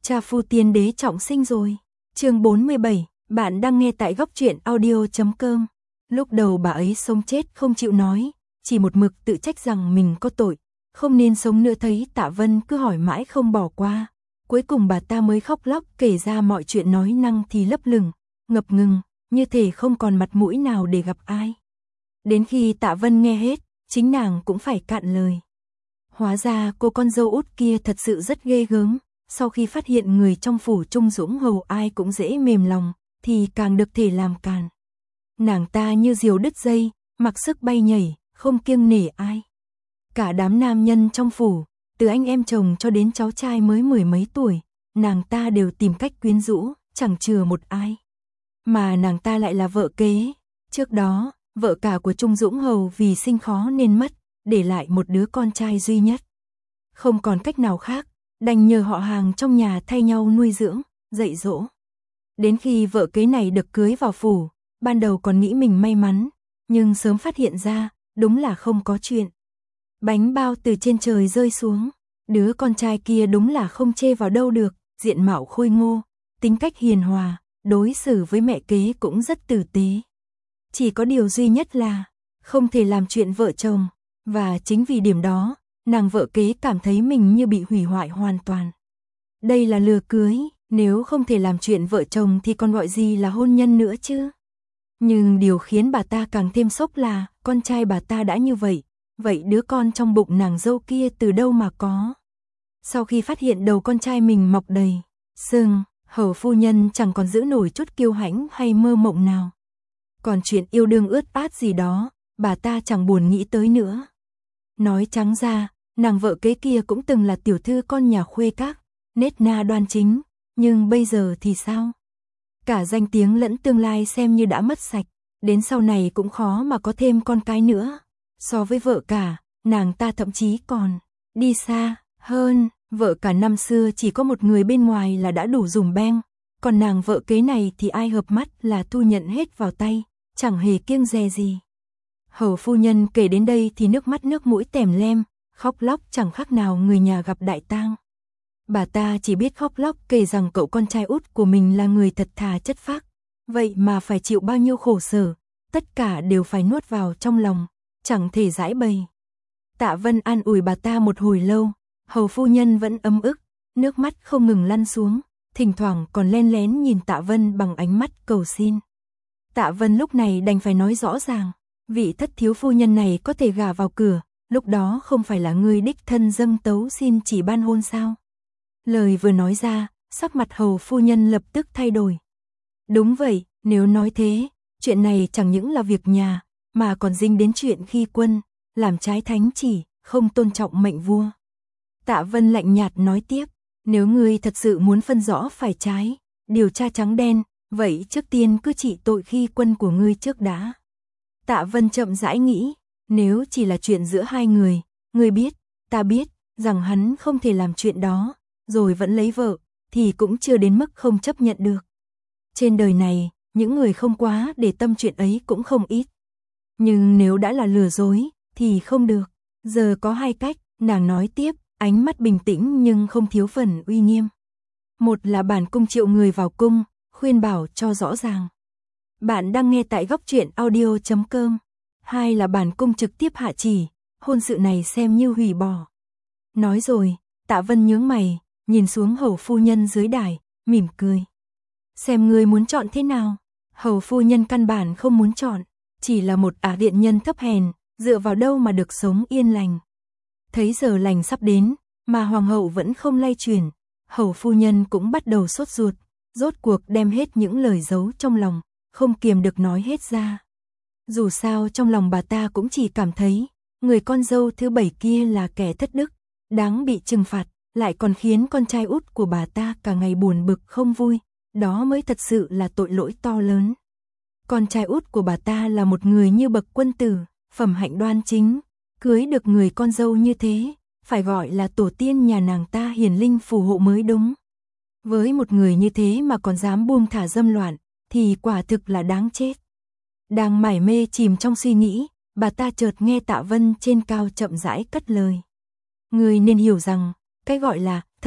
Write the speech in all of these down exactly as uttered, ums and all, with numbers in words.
Cha phu tiên đế trọng sinh rồi. Chương bốn mươi bảy, bạn đang nghe tại góc truyện audio chấm com. Lúc đầu bà ấy sống chết không chịu nói, chỉ một mực tự trách rằng mình có tội, không nên sống nữa, thấy Tạ Vân cứ hỏi mãi không bỏ qua. Cuối cùng bà ta mới khóc lóc kể ra mọi chuyện, nói năng thì lấp lửng, ngập ngừng, như thể không còn mặt mũi nào để gặp ai. Đến khi Tạ Vân nghe hết, chính nàng cũng phải cạn lời. Hóa ra cô con dâu út kia thật sự rất ghê gớm, sau khi phát hiện người trong phủ Trung Dũng Hầu ai cũng dễ mềm lòng, thì càng được thể làm càn. Nàng ta như diều đứt dây, mặc sức bay nhảy, không kiêng nể ai. Cả đám nam nhân trong phủ, từ anh em chồng cho đến cháu trai mới mười mấy tuổi, nàng ta đều tìm cách quyến rũ, chẳng chừa một ai. Mà nàng ta lại là vợ kế. Trước đó, vợ cả của Trung Dũng Hầu vì sinh khó nên mất, để lại một đứa con trai duy nhất. Không còn cách nào khác, đành nhờ họ hàng trong nhà thay nhau nuôi dưỡng, dạy dỗ. Đến khi vợ kế này được cưới vào phủ, ban đầu còn nghĩ mình may mắn, nhưng sớm phát hiện ra, đúng là không có chuyện. Bánh bao từ trên trời rơi xuống, đứa con trai kia đúng là không chê vào đâu được, diện mạo khôi ngô, tính cách hiền hòa, đối xử với mẹ kế cũng rất tử tế. Chỉ có điều duy nhất là, không thể làm chuyện vợ chồng, và chính vì điểm đó, nàng vợ kế cảm thấy mình như bị hủy hoại hoàn toàn. Đây là lừa cưới, nếu không thể làm chuyện vợ chồng thì còn gọi gì là hôn nhân nữa chứ. Nhưng điều khiến bà ta càng thêm sốc là, con trai bà ta đã như vậy, vậy đứa con trong bụng nàng dâu kia từ đâu mà có. Sau khi phát hiện đầu con trai mình mọc đầy sừng, Hầu phu nhân chẳng còn giữ nổi chút kiêu hãnh hay mơ mộng nào. Còn chuyện yêu đương ướt át gì đó, bà ta chẳng buồn nghĩ tới nữa. Nói trắng ra, nàng vợ kế kia cũng từng là tiểu thư con nhà khuê các, nết na đoan chính, nhưng bây giờ thì sao? Cả danh tiếng lẫn tương lai xem như đã mất sạch, đến sau này cũng khó mà có thêm con cái nữa. So với vợ cả, nàng ta thậm chí còn đi xa hơn, vợ cả năm xưa chỉ có một người bên ngoài là đã đủ dùm beng, còn nàng vợ kế này thì ai hợp mắt là thu nhận hết vào tay, chẳng hề kiêng dè gì. Hầu phu nhân kể đến đây thì nước mắt nước mũi tèm lem, khóc lóc chẳng khác nào người nhà gặp đại tang. Bà ta chỉ biết khóc lóc kể rằng cậu con trai út của mình là người thật thà chất phác, vậy mà phải chịu bao nhiêu khổ sở, tất cả đều phải nuốt vào trong lòng, chẳng thể giải bày. Tạ Vân an ủi bà ta một hồi lâu, hầu phu nhân vẫn ấm ức, nước mắt không ngừng lăn xuống, thỉnh thoảng còn len lén nhìn Tạ Vân bằng ánh mắt cầu xin. Tạ Vân lúc này đành phải nói rõ ràng, vị thất thiếu phu nhân này có thể gả vào cửa, lúc đó không phải là người đích thân dâng tấu xin chỉ ban hôn sao? Lời vừa nói ra, sắc mặt hầu phu nhân lập tức thay đổi. Đúng vậy, nếu nói thế, chuyện này chẳng những là việc nhà, mà còn dính đến chuyện khi quân, làm trái thánh chỉ, không tôn trọng mệnh vua. Tạ Vân lạnh nhạt nói tiếp, nếu ngươi thật sự muốn phân rõ phải trái, điều tra trắng đen, vậy trước tiên cứ trị tội khi quân của ngươi trước đã. Tạ Vân chậm rãi nghĩ, nếu chỉ là chuyện giữa hai người, ngươi biết, ta biết, rằng hắn không thể làm chuyện đó, rồi vẫn lấy vợ, thì cũng chưa đến mức không chấp nhận được. Trên đời này, những người không quá để tâm chuyện ấy cũng không ít. Nhưng nếu đã là lừa dối, thì không được. Giờ có hai cách, nàng nói tiếp, ánh mắt bình tĩnh nhưng không thiếu phần uy nghiêm. Một là bản cung triệu người vào cung, khuyên bảo cho rõ ràng. Bạn đang nghe tại góc truyện audio chấm com. Hai là bản cung trực tiếp hạ chỉ, hôn sự này xem như hủy bỏ. Nói rồi, Tạ Vân nhướng mày, nhìn xuống hầu phu nhân dưới đài, mỉm cười. Xem ngươi muốn chọn thế nào? Hầu phu nhân căn bản không muốn chọn, chỉ là một ả điện nhân thấp hèn, dựa vào đâu mà được sống yên lành. Thấy giờ lành sắp đến, mà hoàng hậu vẫn không lay chuyển, hầu phu nhân cũng bắt đầu sốt ruột, rốt cuộc đem hết những lời giấu trong lòng, không kiềm được nói hết ra. Dù sao trong lòng bà ta cũng chỉ cảm thấy, người con dâu thứ bảy kia là kẻ thất đức, đáng bị trừng phạt, lại còn khiến con trai út của bà ta cả ngày buồn bực không vui, đó mới thật sự là tội lỗi to lớn. Con trai út của bà ta là một người như bậc quân tử, phẩm hạnh đoan chính, cưới được người con dâu như thế, phải gọi là tổ tiên nhà nàng ta hiền linh phù hộ mới đúng. Với một người như thế mà còn dám buông thả dâm loạn, thì quả thực là đáng chết. Đang mải mê chìm trong suy nghĩ, bà ta chợt nghe Tạ Vân trên cao chậm rãi cất lời. Người nên hiểu rằng, cái gọi là thất đức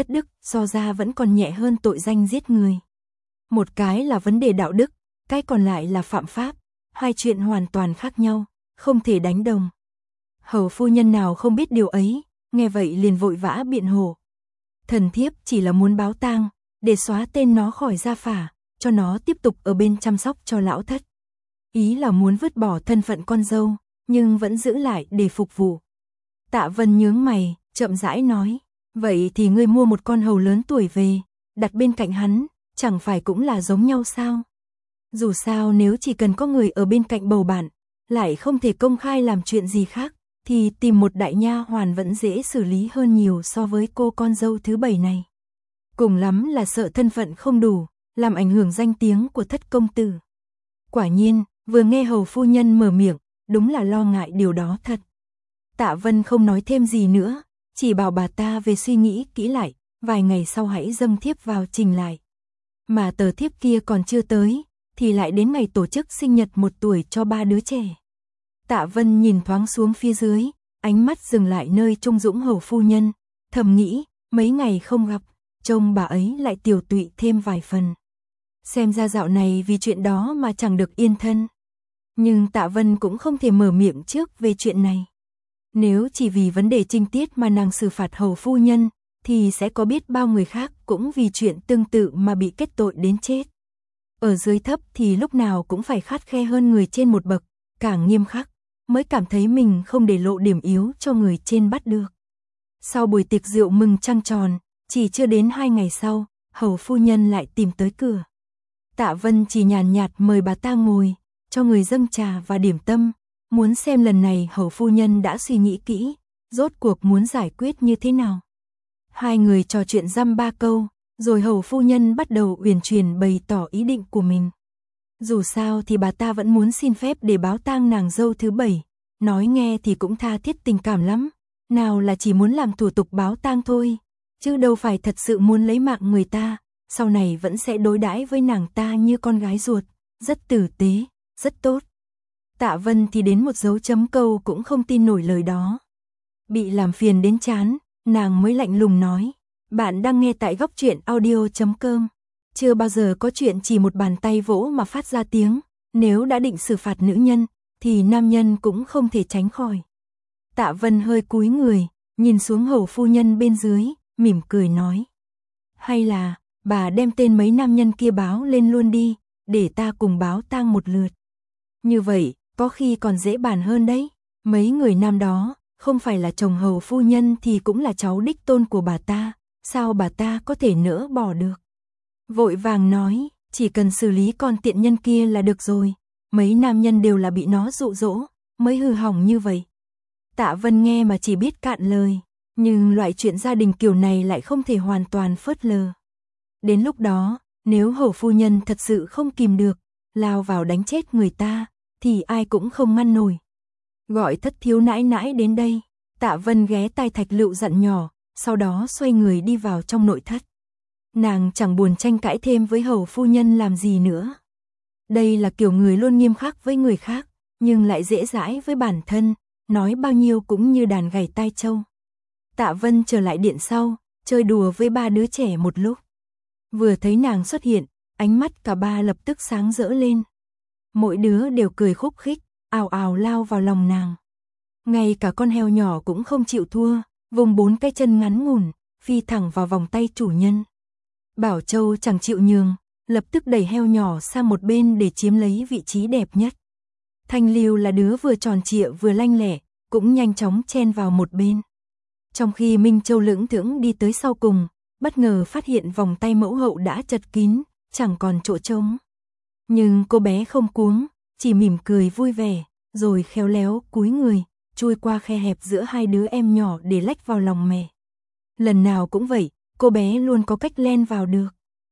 so ra vẫn còn nhẹ hơn tội danh giết người. Một cái là vấn đề đạo đức, cái còn lại là phạm pháp, hai chuyện hoàn toàn khác nhau, không thể đánh đồng. Hầu phu nhân nào không biết điều ấy, nghe vậy liền vội vã biện hộ. Thần thiếp chỉ là muốn báo tang, để xóa tên nó khỏi gia phả, cho nó tiếp tục ở bên chăm sóc cho lão thất. Ý là muốn vứt bỏ thân phận con dâu, nhưng vẫn giữ lại để phục vụ. Tạ Vân nhướng mày, chậm rãi nói, vậy thì ngươi mua một con hầu lớn tuổi về, đặt bên cạnh hắn, chẳng phải cũng là giống nhau sao? Dù sao nếu chỉ cần có người ở bên cạnh bầu bạn, lại không thể công khai làm chuyện gì khác, thì tìm một đại nha hoàn vẫn dễ xử lý hơn nhiều so với cô con dâu thứ bảy này. Cùng lắm là sợ thân phận không đủ, làm ảnh hưởng danh tiếng của thất công tử. Quả nhiên, vừa nghe hầu phu nhân mở miệng, đúng là lo ngại điều đó thật. Tạ Vân không nói thêm gì nữa, chỉ bảo bà ta về suy nghĩ kỹ lại, vài ngày sau hãy dâng thiếp vào trình lại. Mà tờ thiếp kia còn chưa tới, thì lại đến ngày tổ chức sinh nhật một tuổi cho ba đứa trẻ. Tạ Vân nhìn thoáng xuống phía dưới, ánh mắt dừng lại nơi Trung Dũng hầu phu nhân, thầm nghĩ, mấy ngày không gặp, trông bà ấy lại tiều tụy thêm vài phần. Xem ra dạo này vì chuyện đó mà chẳng được yên thân. Nhưng Tạ Vân cũng không thể mở miệng trước về chuyện này. Nếu chỉ vì vấn đề trinh tiết mà nàng xử phạt hầu phu nhân, thì sẽ có biết bao người khác cũng vì chuyện tương tự mà bị kết tội đến chết. Ở dưới thấp thì lúc nào cũng phải khắt khe hơn người trên một bậc, càng nghiêm khắc, mới cảm thấy mình không để lộ điểm yếu cho người trên bắt được. Sau buổi tiệc rượu mừng trăng tròn, chỉ chưa đến hai ngày sau, hầu phu nhân lại tìm tới cửa. Tạ Vân chỉ nhàn nhạt mời bà ta ngồi, cho người dâng trà và điểm tâm, muốn xem lần này hầu phu nhân đã suy nghĩ kỹ, rốt cuộc muốn giải quyết như thế nào. Hai người trò chuyện dăm ba câu, rồi hầu phu nhân bắt đầu uyển chuyển bày tỏ ý định của mình. Dù sao thì bà ta vẫn muốn xin phép để báo tang nàng dâu thứ bảy, nói nghe thì cũng tha thiết tình cảm lắm, nào là chỉ muốn làm thủ tục báo tang thôi, chứ đâu phải thật sự muốn lấy mạng người ta, sau này vẫn sẽ đối đãi với nàng ta như con gái ruột, rất tử tế, rất tốt. Tạ Vân thì đến một dấu chấm câu cũng không tin nổi lời đó. Bị làm phiền đến chán, nàng mới lạnh lùng nói, bạn đang nghe tại góc truyện audio chấm com. Chưa bao giờ có chuyện chỉ một bàn tay vỗ mà phát ra tiếng, nếu đã định xử phạt nữ nhân, thì nam nhân cũng không thể tránh khỏi. Tạ Vân hơi cúi người, nhìn xuống hầu phu nhân bên dưới, mỉm cười nói. Hay là, bà đem tên mấy nam nhân kia báo lên luôn đi, để ta cùng báo tang một lượt. Như vậy, có khi còn dễ bàn hơn đấy. Mấy người nam đó, không phải là chồng hầu phu nhân thì cũng là cháu đích tôn của bà ta, sao bà ta có thể nỡ bỏ được. Vội vàng nói, chỉ cần xử lý con tiện nhân kia là được rồi, mấy nam nhân đều là bị nó dụ dỗ, mới hư hỏng như vậy. Tạ Vân nghe mà chỉ biết cạn lời, nhưng loại chuyện gia đình kiểu này lại không thể hoàn toàn phớt lờ. Đến lúc đó, nếu hầu phu nhân thật sự không kìm được, lao vào đánh chết người ta, thì ai cũng không ngăn nổi. Gọi thất thiếu nãi nãi đến đây, Tạ Vân ghé tai Thạch Lựu dặn nhỏ, sau đó xoay người đi vào trong nội thất. Nàng chẳng buồn tranh cãi thêm với hầu phu nhân làm gì nữa. Đây là kiểu người luôn nghiêm khắc với người khác, nhưng lại dễ dãi với bản thân, nói bao nhiêu cũng như đàn gảy tai trâu. Tạ Vân trở lại điện sau, chơi đùa với ba đứa trẻ một lúc. Vừa thấy nàng xuất hiện, ánh mắt cả ba lập tức sáng rỡ lên. Mỗi đứa đều cười khúc khích, ào ào lao vào lòng nàng. Ngay cả con heo nhỏ cũng không chịu thua, vùng bốn cái chân ngắn ngủn, phi thẳng vào vòng tay chủ nhân. Bảo Châu chẳng chịu nhường, lập tức đẩy heo nhỏ sang một bên để chiếm lấy vị trí đẹp nhất. Thanh Lưu là đứa vừa tròn trịa vừa lanh lẹ, cũng nhanh chóng chen vào một bên. Trong khi Minh Châu lững thững đi tới sau cùng, bất ngờ phát hiện vòng tay mẫu hậu đã chật kín, chẳng còn chỗ trống. Nhưng cô bé không cuống, chỉ mỉm cười vui vẻ, rồi khéo léo cúi người, chui qua khe hẹp giữa hai đứa em nhỏ để lách vào lòng mẹ. Lần nào cũng vậy, cô bé luôn có cách len vào được.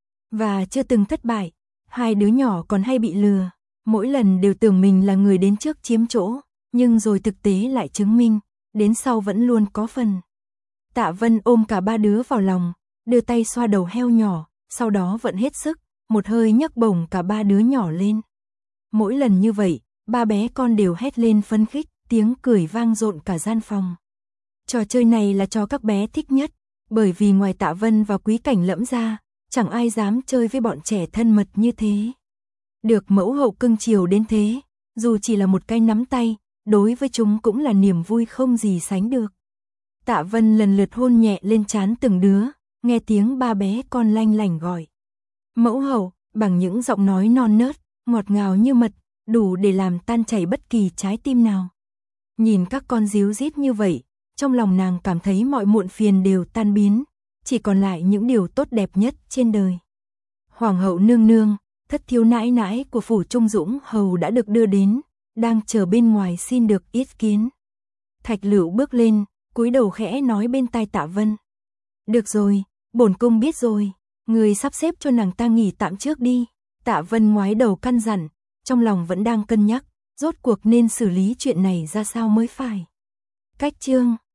Và chưa từng thất bại, hai đứa nhỏ còn hay bị lừa, mỗi lần đều tưởng mình là người đến trước chiếm chỗ, nhưng rồi thực tế lại chứng minh, đến sau vẫn luôn có phần. Tạ Vân ôm cả ba đứa vào lòng, đưa tay xoa đầu heo nhỏ, sau đó vận hết sức, một hơi nhấc bổng cả ba đứa nhỏ lên. Mỗi lần như vậy, ba bé con đều hét lên phấn khích, tiếng cười vang rộn cả gian phòng. Trò chơi này là trò các bé thích nhất, Bởi vì ngoài Tạ Vân và Quý Cảnh Lẫm ra, chẳng ai dám chơi với bọn trẻ thân mật như thế. Được mẫu hậu cưng chiều đến thế, dù chỉ là một cái nắm tay, đối với chúng cũng là niềm vui không gì sánh được. Tạ Vân lần lượt hôn nhẹ lên trán từng đứa, nghe tiếng ba bé con lanh lảnh gọi. Mẫu hậu, bằng những giọng nói non nớt, ngọt ngào như mật, đủ để làm tan chảy bất kỳ trái tim nào. Nhìn các con díu dít như vậy, trong lòng nàng cảm thấy mọi muộn phiền đều tan biến, chỉ còn lại những điều tốt đẹp nhất trên đời. Hoàng hậu nương nương, thất thiếu nãi nãi của phủ Trung Dũng hầu đã được đưa đến, đang chờ bên ngoài xin được yết kiến. Thạch Lựu bước lên, cúi đầu khẽ nói bên tai Tạ Vân. Được rồi, bổn cung biết rồi, người sắp xếp cho nàng ta nghỉ tạm trước đi. Tạ Vân ngoái đầu căn dặn, trong lòng vẫn đang cân nhắc, rốt cuộc nên xử lý chuyện này ra sao mới phải. Cách chương